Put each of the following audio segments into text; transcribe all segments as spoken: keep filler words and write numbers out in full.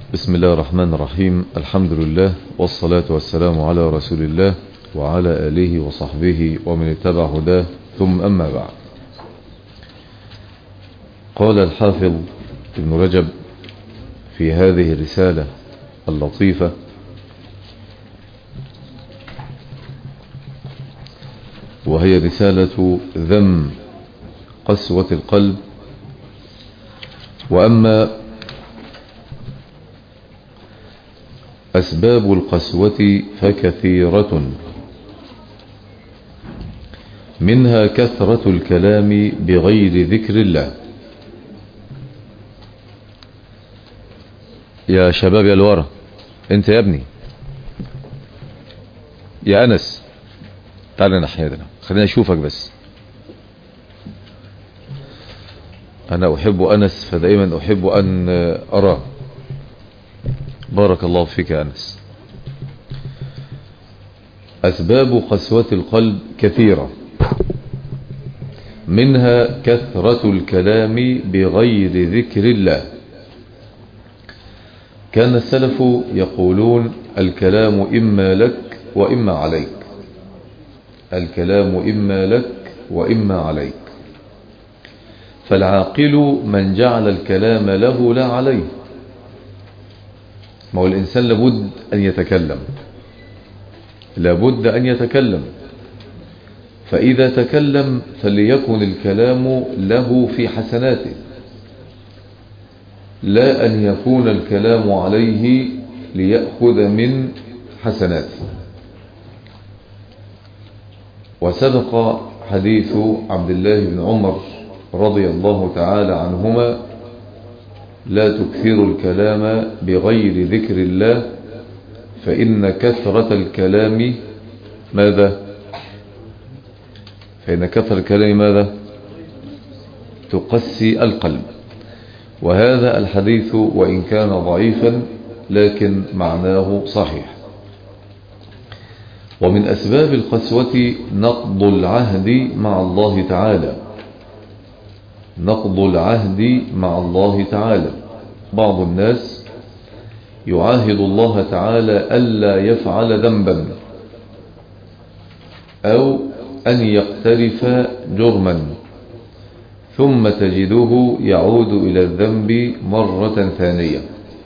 بسم الله الرحمن الرحيم. الحمد لله والصلاة والسلام على رسول الله وعلى آله وصحبه ومن اتبع هداه، ثم أما بعد. قال الحافظ ابن رجب في هذه الرسالة اللطيفة: وهي رسالة ذم قسوة القلب. وأما أسباب القسوة فكثيرة، منها كثرة الكلام بغير ذكر الله. يا شباب يا الورا، انت يا ابني يا أنس، تعال ناحيتنا خلينا اشوفك بس. انا احب أنس فدائما احب ان اراه. بارك الله فيك يا أنس. أسباب قسوة القلب كثيرة، منها كثرة الكلام بغير ذكر الله. كان السلف يقولون: الكلام إما لك وإما عليك، الكلام إما لك وإما عليك. فالعاقل من جعل الكلام له لا عليه. ما هو الإنسان لابد أن يتكلم، لابد أن يتكلم، فإذا تكلم فليكن الكلام له في حسناته، لا أن يكون الكلام عليه ليأخذ من حسناته. وسبق حديث عبد الله بن عمر رضي الله تعالى عنهما: لا تكثروا الكلام بغير ذكر الله فإن كثرة الكلام ماذا؟ فإن كثرة الكلام ماذا؟ تقسي القلب. وهذا الحديث وإن كان ضعيفا لكن معناه صحيح. ومن أسباب القسوة نقض العهد مع الله تعالى، نقض العهد مع الله تعالى. بعض الناس يعاهد الله تعالى ألا يفعل ذنبا أو أن يقترف جرما، ثم تجده يعود إلى الذنب مرة ثانية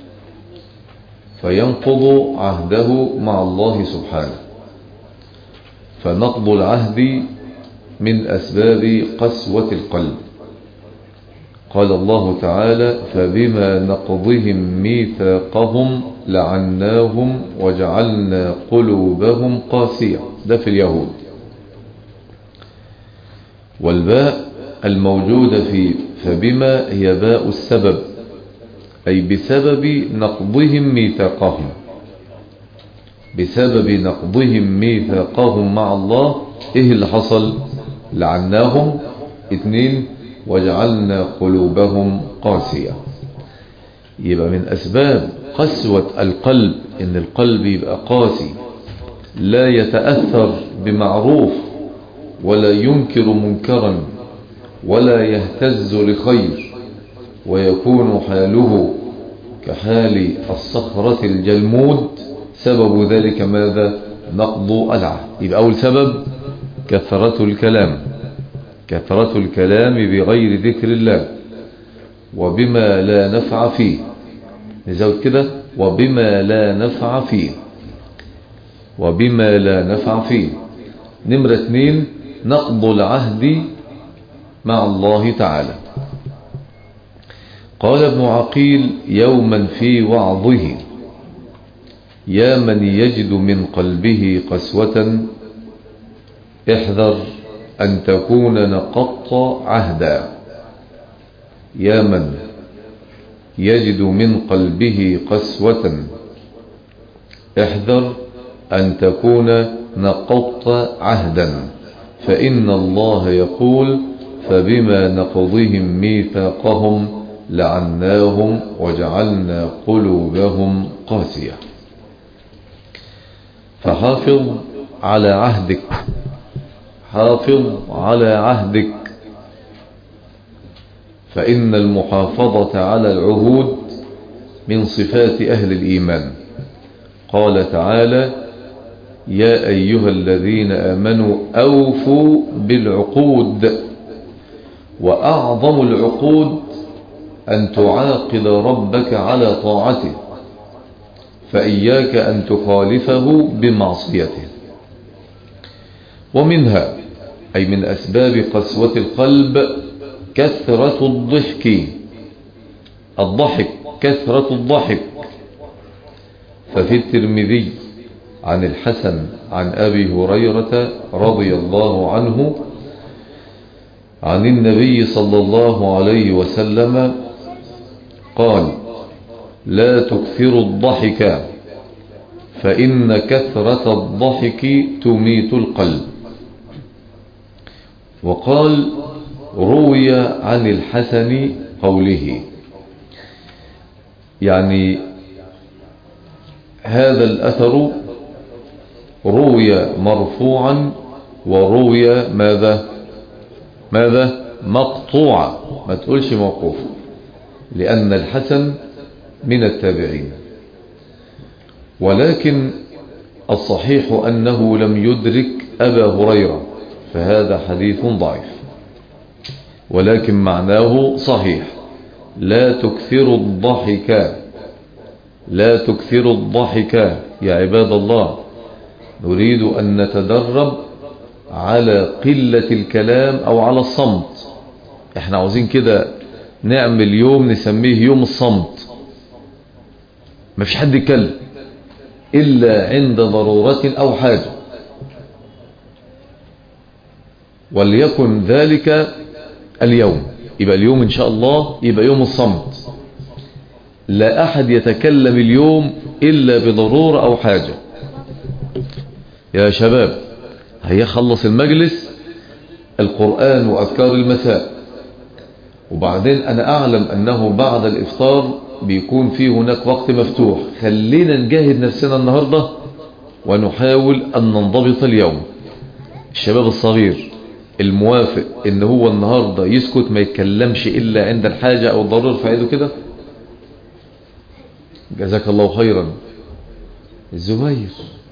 فينقض عهده مع الله سبحانه. فنقض العهد من أسباب قسوة القلب. قال الله تعالى: فبما نقضهم ميثاقهم لعناهم وجعلنا قلوبهم قاسية. ده في اليهود. والباء الموجودة في فبما هي باء السبب، أي بسبب نقضهم ميثاقهم، بسبب نقضهم ميثاقهم مع الله. إيه اللي حصل؟ لعناهم. اثنين: وجعلنا قلوبهم قاسية. يبقى من أسباب قسوة القلب إن القلب يبقى قاسي، لا يتأثر بمعروف ولا ينكر منكرا ولا يهتز لخير، ويكون حاله كحال الصخرة الجلمود. سبب ذلك ماذا؟ نقض العهد. يبقى أول سبب كثرة الكلام، كثرة الكلام بغير ذكر الله وبما لا نفع فيه. نزود كده: وبما لا نفع فيه، وبما لا نفع فيه. نمرة اثنين: نقض العهد مع الله تعالى. قال ابن عقيل يوما في وعظه: يا من يجد من قلبه قسوة احذر أن تكون نقضت عهدا. يا من يجد من قلبه قسوة احذر أن تكون نقضت عهدا، فإن الله يقول: فبما نقضهم ميثاقهم لعناهم وجعلنا قلوبهم قاسية. فحافظ على عهدك، حافظ على عهدك، فإن المحافظة على العهود من صفات أهل الإيمان. قال تعالى: يا أيها الذين آمنوا أوفوا بالعقود. وأعظم العقود أن تعاقد ربك على طاعته، فإياك أن تخالفه بمعصيته. ومنها أي من أسباب قسوة القلب كثرة الضحك الضحك كثرة الضحك. ففي الترمذي عن الحسن عن أبي هريرة رضي الله عنه عن النبي صلى الله عليه وسلم قال: لا تكثروا الضحك فإن كثرة الضحك تميت القلب. وقال: روي عن الحسن قوله، يعني هذا الأثر روي مرفوعا وروي ماذا ماذا مقطوعا، ما تقولش موقوف، لأن الحسن من التابعين. ولكن الصحيح أنه لم يدرك أبا هريرة، فهذا حديث ضعيف، ولكن معناه صحيح: لا تكثروا الضحك لا تكثروا الضحك. يا عباد الله، نريد أن نتدرب على قلة الكلام أو على الصمت. احنا عاوزين كده نعمل يوم نسميه يوم الصمت، ما فيش حد يتكلم إلا عند ضرورة أو حاجة، وليكن ذلك اليوم. يبقى اليوم إن شاء الله يبقى يوم الصمت، لا أحد يتكلم اليوم إلا بضرورة أو حاجة. يا شباب، هيا خلص المجلس القرآن وأذكار المساء، وبعدين أنا أعلم أنه بعد الإفطار بيكون فيه هناك وقت مفتوح. خلينا نجاهد نفسنا النهاردة ونحاول أن ننضبط اليوم. الشباب الصغير الموافق إن هو النهاردة يسكت ما يتكلمش إلا عند الحاجة أو الضرورة، فعيده كده. جزاك الله خيرا. الزبير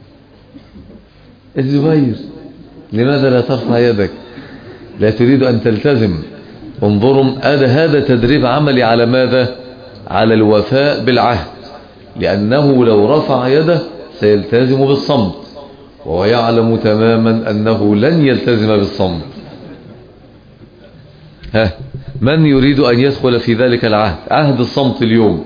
الزبير لماذا لا ترفع يدك؟ لا تريد أن تلتزم. انظروا، هذا تدريب عملي على ماذا؟ على الوفاء بالعهد، لأنه لو رفع يده سيلتزم بالصمت، وهو يعلم تماما أنه لن يلتزم بالصمت. ها، من يريد أن يدخل في ذلك العهد، عهد الصمت اليوم؟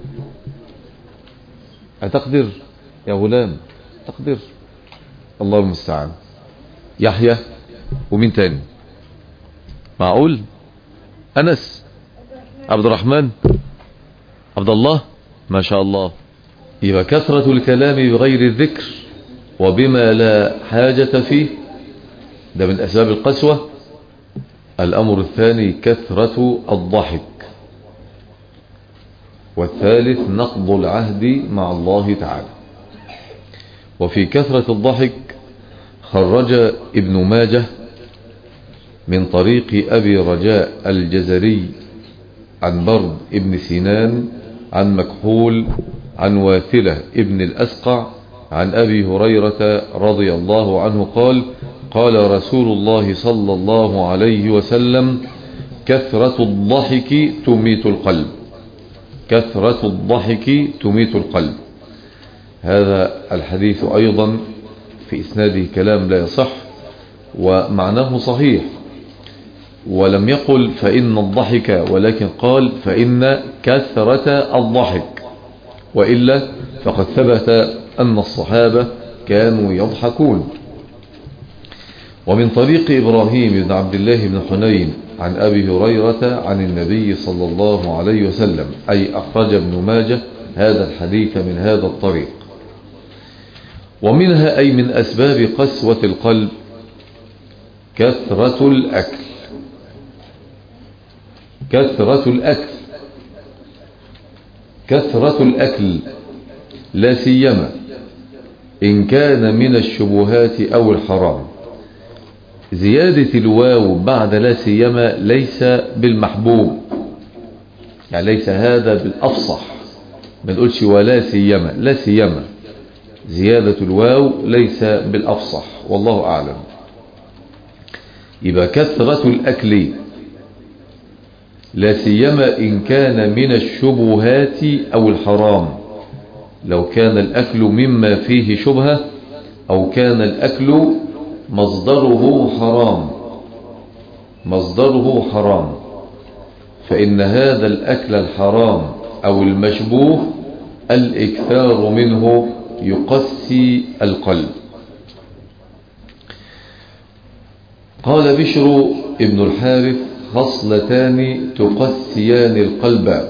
أتقدر يا غلام؟ تقدر؟ الله المستعان. يحيى ومين تاني؟ معقول؟ أنس، عبد الرحمن، عبد الله، ما شاء الله. يبقى كثرة الكلام بغير الذكر وبما لا حاجة فيه ده من أسباب القسوة. الأمر الثاني كثرة الضحك، والثالث نقض العهد مع الله تعالى. وفي كثرة الضحك خرج ابن ماجه من طريق أبي رجاء الجزري عن برد ابن سنان عن مكحول عن واثلة ابن الأسقع عن أبي هريرة رضي الله عنه قال: قال رسول الله صلى الله عليه وسلم: كثرة الضحك تميت القلب. كثرة الضحك تميت القلب. هذا الحديث أيضا في إسناده كلام لا يصح، ومعناه صحيح، ولم يقل فإن الضحك، ولكن قال فإن كثرة الضحك، وإلا فقد ثبت أن الصحابة كانوا يضحكون. ومن طريق إبراهيم بن عبد الله بن حنين عن أبي هريرة عن النبي صلى الله عليه وسلم، أي أخرج ابن ماجه هذا الحديث من هذا الطريق. ومنها أي من أسباب قسوة القلب كثرة الأكل. كثرة الأكل كثرة الأكل لا سيما إن كان من الشبهات أو الحرام. زيادة الواو بعد لا سيما ليس بالمحبوب، يعني ليس هذا بالأفصح، ما نقولش ولا سيما، لا سيما، زيادة الواو ليس بالأفصح والله أعلم. يبقى كثرة الأكل لا سيما إن كان من الشبهات أو الحرام، لو كان الأكل مما فيه شبهة أو كان الأكل مصدره حرام مصدره حرام فإن هذا الأكل الحرام أو المشبوه الإكثار منه يقسي القلب. قال بشر ابن الحارث: خصلتان تقسيان القلب.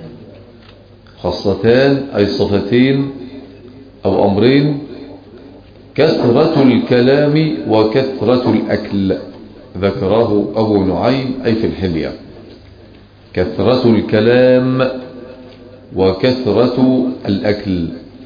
خصلتان أي صفتين أو أمرين: كثرة الكلام وكثرة الأكل. ذكره أبو نعيم أي في الحلية. كثرة الكلام وكثرة الأكل.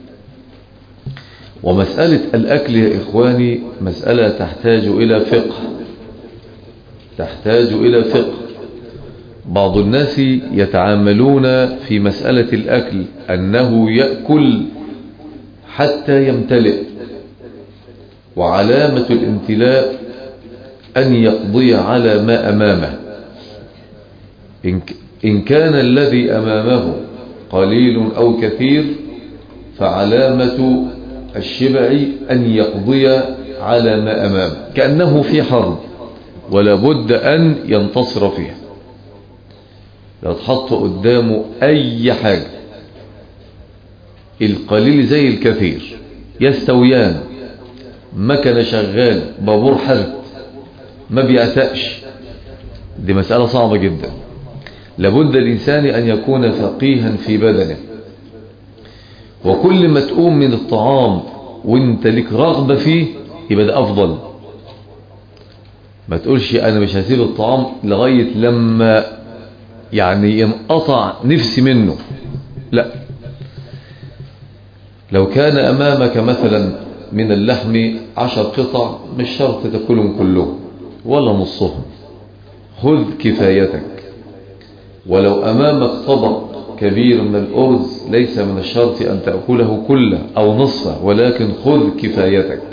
ومسألة الأكل يا إخواني مسألة تحتاج إلى فقه تحتاج إلى فقه. بعض الناس يتعاملون في مسألة الأكل أنه يأكل حتى يمتلئ، وعلامة الامتلاء أن يقضي على ما أمامه. إن كان الذي أمامه قليل أو كثير فعلامة الشبع أن يقضي على ما أمامه، كأنه في حرب ولا بد أن ينتصر فيها. لو تحط قدامه أي حاجة، القليل زي الكثير يستويان، مكنة شغال، بابور حرب ما بيعتقش، دي مسألة صعبة جدا. لابد الإنسان أن يكون فقيها في بدنه، وكل ما تقوم من الطعام وانت لك رغبة فيه يبقى ده أفضل. ما تقولش أنا مش هسيب الطعام لغاية لما يعني ينقطع نفسي منه، لا. لو كان أمامك مثلا من اللحم عشر قطع مش شرط تأكلهم كلهم ولا نصهم، خذ كفايتك. ولو أمامك طبق كبير من الأرز ليس من الشرط أن تأكله كله أو نصفه، ولكن خذ كفايتك.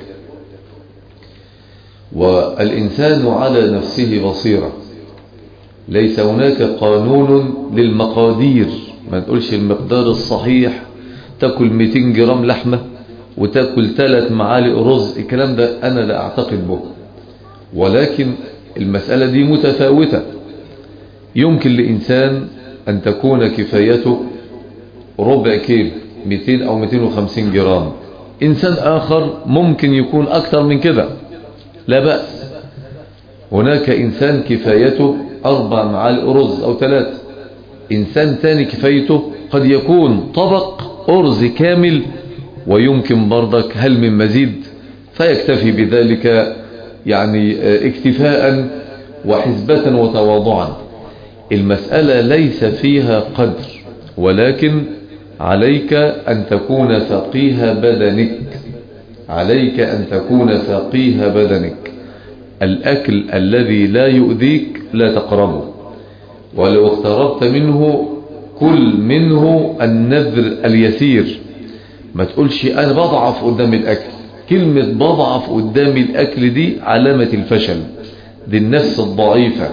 والإنسان على نفسه بصيرة، ليس هناك قانون للمقادير. ما نقولش المقدار الصحيح تأكل مئتين جرام لحمة وتأكل ثلاث معالق رز، الكلام ده أنا لا أعتقد به، ولكن المسألة دي متفاوتة. يمكن لإنسان أن تكون كفايته ربع كيلو مئتين أو مئتين وخمسين جرام، إنسان آخر ممكن يكون أكثر من كده، لا بأس. هناك إنسان كفايته أربع معالق رز أو ثلاثة، إنسان ثاني كفايته قد يكون طبق أرز كامل، ويمكن برضك هل من مزيد، فيكتفي بذلك يعني اكتفاء وحسبة وتواضعا. المسألة ليس فيها قدر، ولكن عليك أن تكون فقيه بدنك عليك أن تكون فقيه بدنك. الأكل الذي لا يؤذيك لا تقربه، ولو اقتربت منه كل منه النذر اليسير. ما تقولش أنا بضعف قدام الأكل، كلمة بضعف قدام الأكل دي علامة الفشل. دي النفس الضعيفة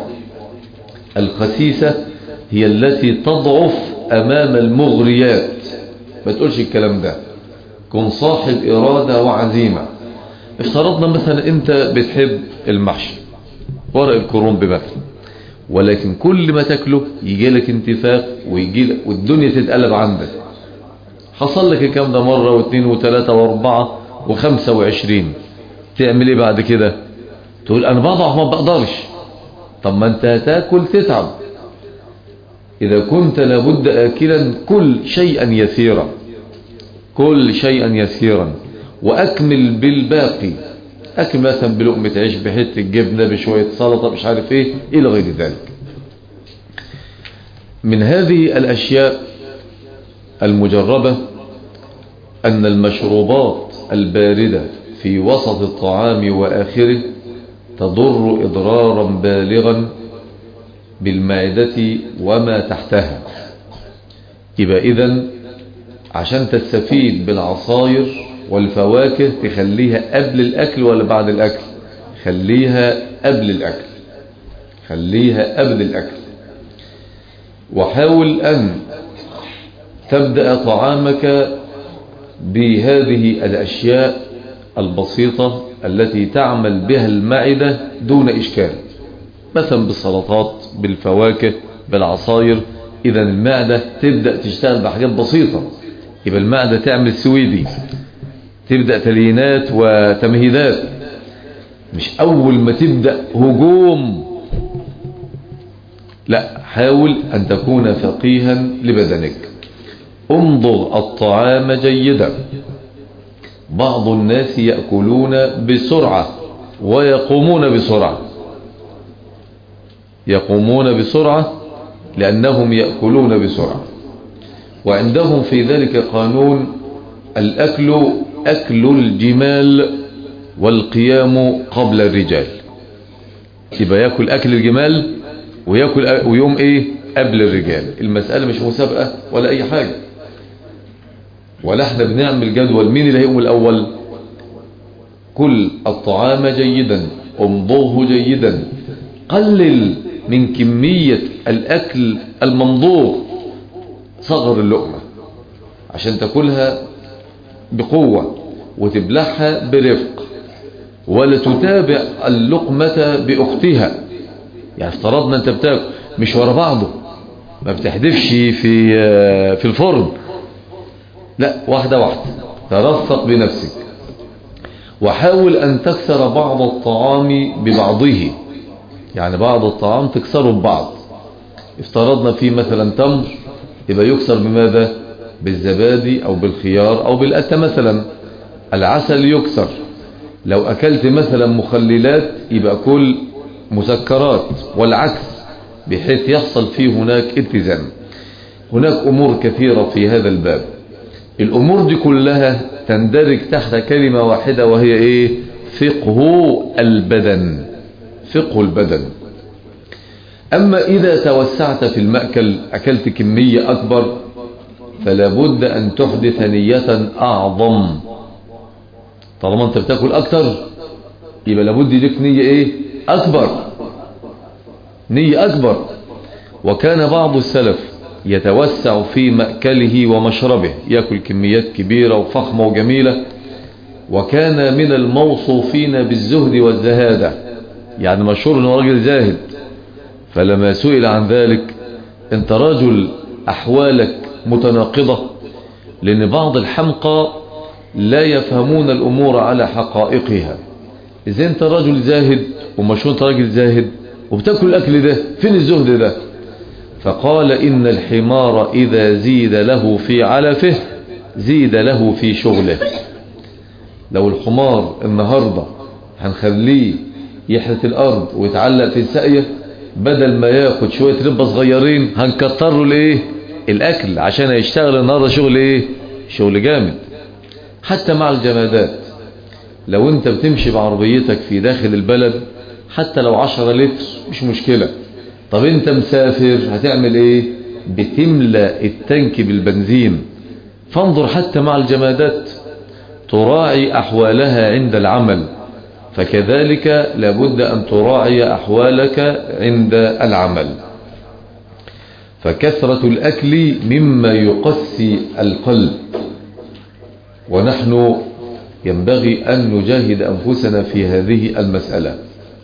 الخسيسة هي التي تضعف أمام المغريات. ما تقولش الكلام ده، كن صاحب إرادة وعزيمة. افترضنا مثلا أنت بتحب المحشي ورق الكرنب مثلا، ولكن كل ما تاكله يجي لك انتفاخ ويجي لك والدنيا تتقلب عندك. حصل لك الكلام ده مرة واثنين وثلاثة واربعة وخمسة وعشرين، تعمل ايه بعد كده؟ تقول انا بضعف ما بقدرش. طب ما انت هتاكل تتعب. اذا كنت لابد اكلا كل شيئا يسيرا كل شيئا يسيرا واكمل بالباقي. اكل مثلا بلقمة عيش بحته جبنه بشويه سلطه مش عارف ايه الى غير ذلك. من هذه الاشياء المجربه ان المشروبات البارده في وسط الطعام واخره تضر اضرارا بالغا بالمعده وما تحتها. يبقى اذن عشان تستفيد بالعصاير والفواكه تخليها قبل الأكل ولا بعد الأكل؟ خليها قبل الأكل، خليها قبل الأكل. وحاول أن تبدأ طعامك بهذه الأشياء البسيطة التي تعمل بها المعدة دون إشكال، مثلا بالسلطات، بالفواكه، بالعصاير. إذا المعدة تبدأ تشتغل بحاجات بسيطة، يبقى المعدة تعمل سويدي، تبدأ تليينات وتمهيدات، مش أول ما تبدأ هجوم. لا، حاول أن تكون فقيها لبدنك. امضغ الطعام جيدا. بعض الناس يأكلون بسرعة ويقومون بسرعة، يقومون بسرعة لأنهم يأكلون بسرعة، وعندهم في ذلك قانون: الأكل أكل الجمال والقيام قبل الرجال. يبقى يأكل أكل الجمال ويأكل ويوم إيه قبل الرجال. المسألة مش مسابقة ولا أي حاجة، ولا احنا بنعمل جدول مين اللي هيقوم الأول. كل الطعام جيدا، امضغه جيدا، قلل من كمية الأكل الممضوغ، صغر اللقمة عشان تاكلها بقوة وتبلعها برفق، ولا تتابع اللقمة بأختها. يعني افترضنا انت بتاكل مش ورا بعضه، ما بتحدفش في في الفرن، لا، واحدة واحدة، ترفق بنفسك. وحاول أن تكسر بعض الطعام ببعضه، يعني بعض الطعام تكسره ببعض. افترضنا فيه مثلا تمر، يبقى يكسر بماذا؟ بالزبادي أو بالخيار أو بالأتة مثلا. العسل يكسر. لو أكلت مثلا مخللات يبقى كل مسكرات، والعكس، بحيث يحصل فيه هناك اتزان. هناك أمور كثيرة في هذا الباب. الأمور دي كلها تندرج تحت كلمة واحدة، وهي إيه؟ فقه البدن. فقه البدن. أما إذا توسعت في المأكل، أكلت كمية أكبر، فلا بد أن تحدث نية أعظم. طالما أنت بتاكل أكتر يبقى لابد لك نية إيه؟ أكبر، نية أكبر. وكان بعض السلف يتوسع في مأكله ومشربه، يأكل كميات كبيرة وفخمة وجميلة، وكان من الموصوفين بالزهد والزهادة، يعني مشهور أنه راجل زاهد. فلما سئل عن ذلك: أنت رجل أحوالك متناقضة، لأن بعض الحمقى لا يفهمون الأمور على حقائقها. إذا أنت رجل زاهد ومشهور أنت راجل زاهد وبتأكل الأكل ده، فين الزهد ده؟ فقال: إن الحمار إذا زيد له في علفه زيد له في شغله. لو الحمار النهاردة هنخليه يحرث الأرض ويتعلق في الساقية، بدل ما ياخد شوية ربة صغيرين هنكتر له الايه؟ الأكل، عشان يشتغل النهاردة شغل ايه؟ شغل جامد. حتى مع الجمادات، لو انت بتمشي بعربيتك في داخل البلد حتى لو عشرة لتر مش مشكلة. طب انت مسافر هتعمل ايه؟ بتملى التنك بالبنزين. فانظر حتى مع الجمادات تراعي أحوالها عند العمل، فكذلك لابد أن تراعي أحوالك عند العمل. فكثرة الأكل مما يقسي القلب، ونحن ينبغي أن نجاهد أنفسنا في هذه المسألة.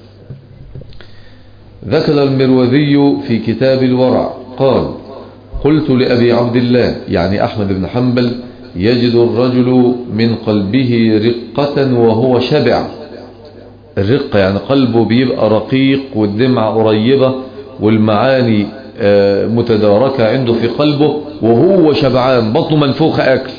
ذكر المروذي في كتاب الورع قال: قلت لأبي عبد الله، يعني أحمد بن حنبل: يجد الرجل من قلبه رقة وهو شبع. الرقة يعني قلبه بيبقى رقيق والدمعة قريبة والمعاني متداركة عنده في قلبه، وهو شبعان بطنه منفوخة أكل.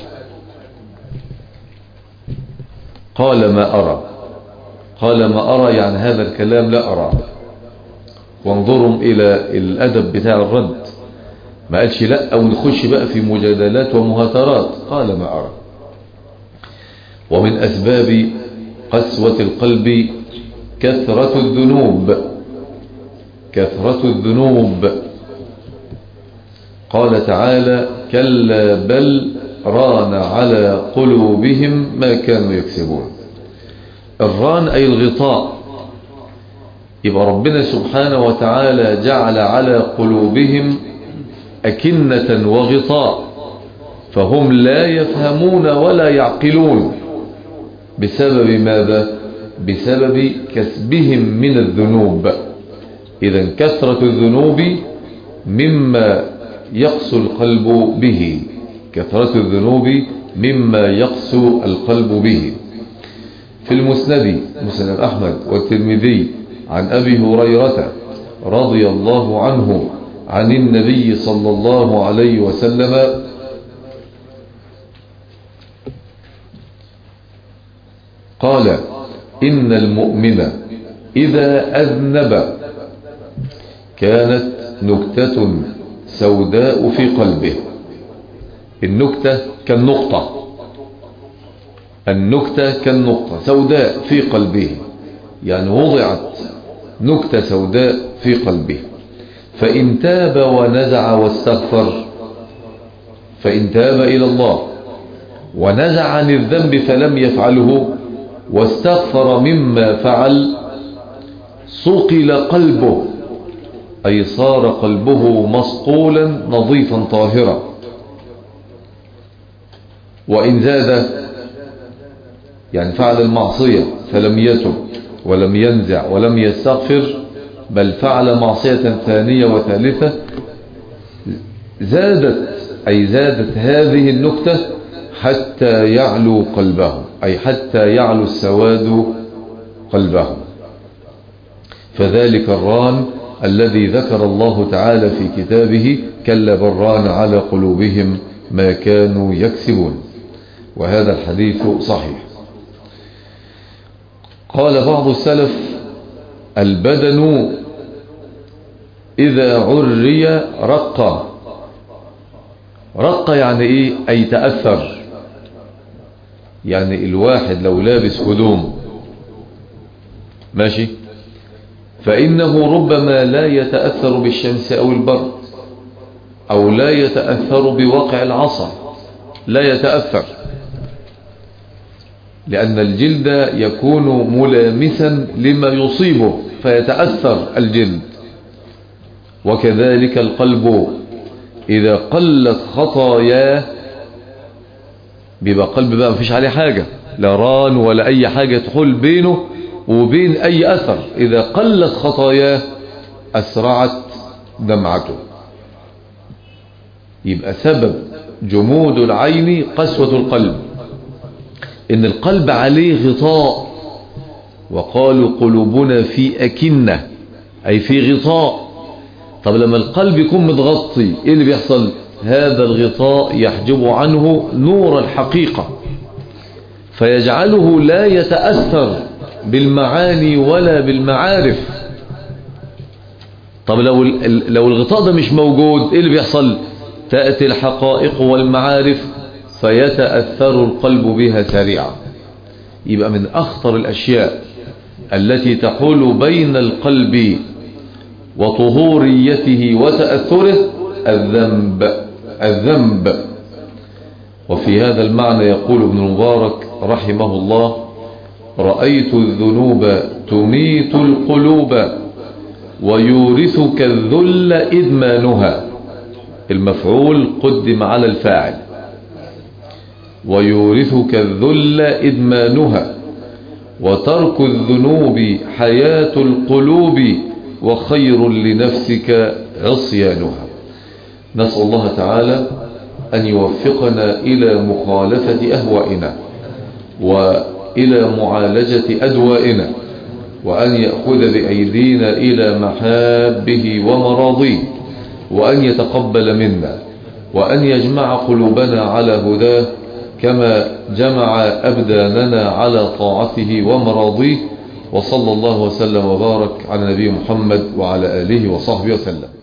قال: ما أرى. قال: ما أرى يعني هذا الكلام لا أرى. وانظروا إلى الأدب بتاع الرد، ما قالش لا أو نخش بقى في مجادلات ومهاترات. قال: ما أرى. ومن أسباب قسوة القلب كثرة الذنوب. كثرة الذنوب. قال تعالى: كلا بل ران على قلوبهم ما كانوا يكسبون. الران أي الغطاء. يبقى ربنا سبحانه وتعالى جعل على قلوبهم أكنة وغطاء، فهم لا يفهمون ولا يعقلون بسبب ماذا؟ بسبب كسبهم من الذنوب. إذن كثرة الذنوب مما يقسو القلب به، كثرة الذنوب مما يقسو القلب به. في المسند، مسند أحمد والترمذي، عن أبي هريرة رضي الله عنه عن النبي صلى الله عليه وسلم قال: إن المؤمن إذا أذنب كانت نكتة سوداء في قلبه. النكتة كالنقطة، النكتة كالنقطة سوداء في قلبه، يعني وضعت نكتة سوداء في قلبه. فإن تاب ونزع واستغفر، فإن تاب إلى الله ونزع عن الذنب فلم يفعله واستغفر مما فعل، صقل قلبه، أي صار قلبه مصقولا نظيفا طاهرا. وإن زاد، يعني فعل المعصية فلم يتب ولم ينزع ولم يستغفر، بل فعل معصية ثانية وثالثة، زادت، أي زادت هذه النكتة حتى يعلو قلبه، أي حتى يعلو السواد قلبه. فذلك الران الذي ذكر الله تعالى في كتابه: كلا بل ران على قلوبهم ما كانوا يكسبون. وهذا الحديث صحيح. قال بعض السلف: البدن إذا عري رق. رق يعني إيه؟ أي تأثر. يعني الواحد لو لابس هدوم ماشي، فإنه ربما لا يتأثر بالشمس أو البرد، أو لا يتأثر بوقع العصا، لا يتأثر، لأن الجلد يكون ملامسا لما يصيبه فيتأثر الجلد. وكذلك القلب إذا قلت خطاياه، بيبقى قلب بقى مفيش عليه حاجة، لا ران ولا أي حاجة تحول بينه وبين أي أثر. إذا قلت خطاياه أسرعت دمعته. يبقى سبب جمود العين قسوة القلب، إن القلب عليه غطاء. وقالوا قلوبنا في أكنة، أي في غطاء. طب لما القلب يكون متغطي إيه اللي بيحصل؟ هذا الغطاء يحجب عنه نور الحقيقة، فيجعله لا يتأثر بالمعاني ولا بالمعارف. طب لو لو الغطاء ده مش موجود ايه اللي بيحصل؟ تأتي الحقائق والمعارف فيتأثر القلب بها سريعا. يبقى من أخطر الأشياء التي تحول بين القلب وطهوريته وتأثره الذنب، الذنب. وفي هذا المعنى يقول ابن المبارك رحمه الله: رأيت الذنوب تميت القلوب ويورثك الذل إدمانها. المفعول قدم على الفاعل. ويورثك الذل إدمانها، وترك الذنوب حياة القلوب، وخير لنفسك عصيانها. نسأل الله تعالى أن يوفقنا إلى مخالفة أهوائنا وإلى معالجة أدوائنا، وأن يأخذ بأيدينا إلى محابه ومراضيه، وأن يتقبل منا، وأن يجمع قلوبنا على هداه كما جمع أبداننا على طاعته ومراضيه. وصلى الله وسلم وبارك على نبي محمد وعلى آله وصحبه وسلم.